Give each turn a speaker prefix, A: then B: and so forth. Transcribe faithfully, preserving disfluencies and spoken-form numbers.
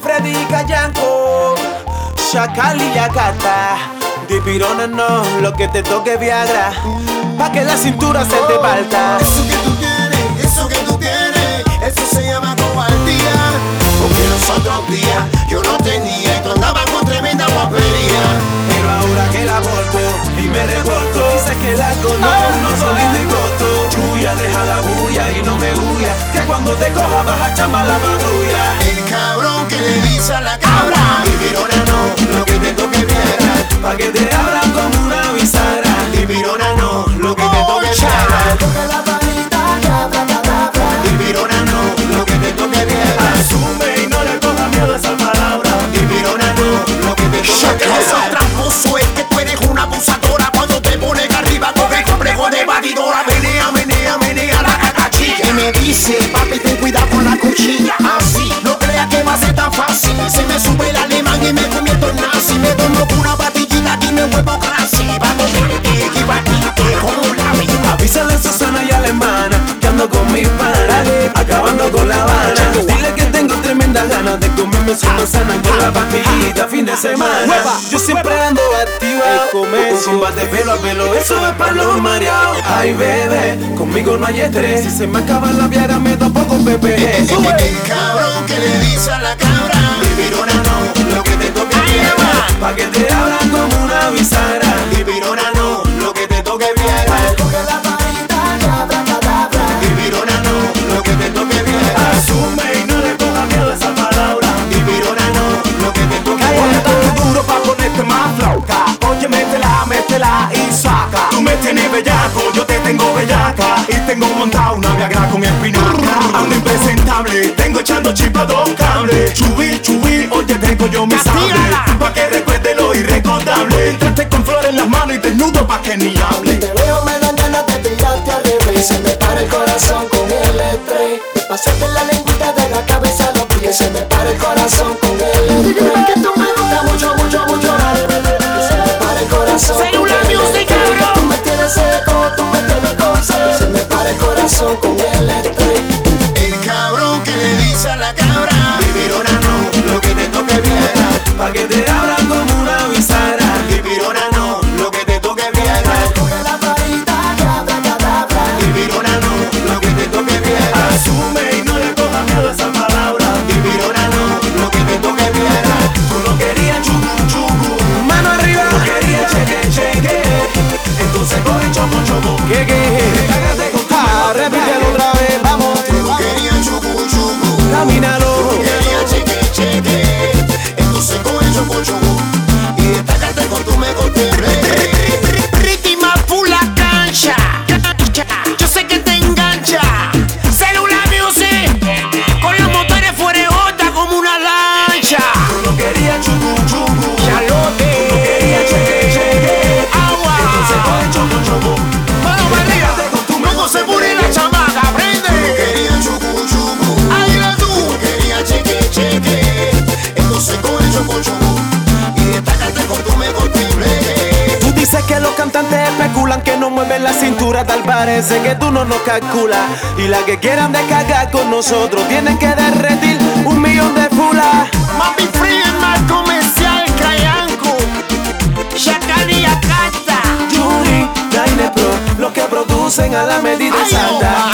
A: Freddy Cayanco, Chacal y Yakata. Dipirona no, lo que te toque Viagra, pa' que la cintura se te parta.
B: Eso que tú tienes, eso que tú tienes, eso se llama cobardía. Porque los otros días yo no tenía y tú andabas con tremenda guapería.
A: Pero ahora que la volto y me revolto, dices que la conozco, no soy de costo. Chuya, deja la bulla y no me huya, que cuando te coja vas a chamar la patrulla.
B: El cabrón que le dice a la cabra, y Virona no, lo que te toque Viagra.
A: Pa' que te abran como una bisagra.
B: Y Virona no, lo que te toque Viagra.
C: Toca la varita, cabra, cabra, cabra.
B: Y Virona no, lo que te toque Viagra.
A: Asume y no le coja miedo a esa palabra.
B: Y Virona no, lo que te toque Viagra.
D: Eso tramposo es que tú eres una abusadora. Cuando te pones arriba con el complejo de batidora. Menea, menea, menea la cacachilla. Y me dice, papi, ten cuidado con la cuchilla. Así, no creas que va a ser tan fácil. Se me sube el alemán y me convierto en nazi. Me tomo una patillita y me vuelvo crazy. Vamos, y batite como la vida.
A: Avísale a Susana y Alemana que ando con mis panas, acabando con La Habana. Dile que tengo tremendas ganas de comerme su manzana con la pastillita fin de semana. Yo siempre ando activa, con combate pelo a pelo, eso es para los mareados. Ay bebé, conmigo no hay estrés, si se me acaba la viagra me topo con Pepe.
B: El cabrón que le dice a la cabra, y Virona no, lo que te toque Viagra.
A: Pa' que te abran como una bisagra.
B: Y Virona no, lo que te toque Viagra.
C: Toca la varita, cabra, cabra, cabra.
B: Y Virona no, lo que te toque Viagra.
A: Asume y no le coja miedo a esa palabra.
B: Y Virona no, lo que te toque
D: Oye,
B: Viagra.
D: dale duro pa' ponerte más flauta. Oye, métela, métela y saca. Tú me tienes bellaco, yo te tengo bellaca. Y tengo montado una viagra con espinaca. Ando impresentable, tengo echando chispa dos cables. Chubí, chubí, oye, tengo yo mi sable. Pa' que recuerde lo irrecordable. Entraste con flores en las manos y desnudo pa' que ni hable.
C: Te veo, me dan ganas de tirarte al revés. Se me para el corazón con el estrés. De pasarte la lengüita de la cabeza a los pies. Se me para el corazón con el estrés. Que tú me gusta mucho, mucho, mucho. Se me para el corazón con
D: Celular
C: el
D: Music,
C: estrés.
D: cabrón.
C: Tú me tienes seco, tú me tienes con sed. Se me para el corazón con el estrés.
B: El cabrón que le dice a la cabra, y Virona no, lo que te toque Viagra.
A: Pa' que te abran como una bisagra.
B: Y Virona no, lo que te toque Viagra.
C: Toca la varita, cabra, cabra, cabra.
B: Y Virona no, lo que te toque Viagra.
A: Asume y no le coja miedo a esa palabra.
B: Y Virona no, lo que te toque Viagra.
A: Tú no querías chucu chucu, mano arriba. Tú querías cheque cheque, entonces coge choco choco. Que que, cágate con tu mano, repítelo otra vez, vamos.
B: Tú querías chucu chucu,
A: Camínalo.
B: querías cheque cheque, entonces coge choco choco y destácate con tu mejor timbre.
D: Ritmo full la cancha. Yo sé que te engancha. Celular Music. Con los motores fuera de onda como una lancha.
A: Tú no querías chucu chucu,
D: Chalote.
A: tú querías cheque cheque,
D: Agua.
A: entonces coge choco choco.
D: Mano María. Luego se pone la chamaca.
B: Tú
D: Prende.
B: querías chucu chucu,
D: Ahí la tú.
B: tú querías cheque cheque, entonces coge choco choco y destácate con tu mejor timbre.
A: Tú dices que los cantantes especulan que no mueven la cintura, tal parece que tú no nos calculas. Y la que quieran descargar con nosotros tienen que derretir un millón de fulas.
D: Mami Free en más comercial. Cayanco. Chacal y Yakata.
A: Yuri, Dyne Pro, los que producen a la medida
D: Ay,
A: exacta.
D: oh,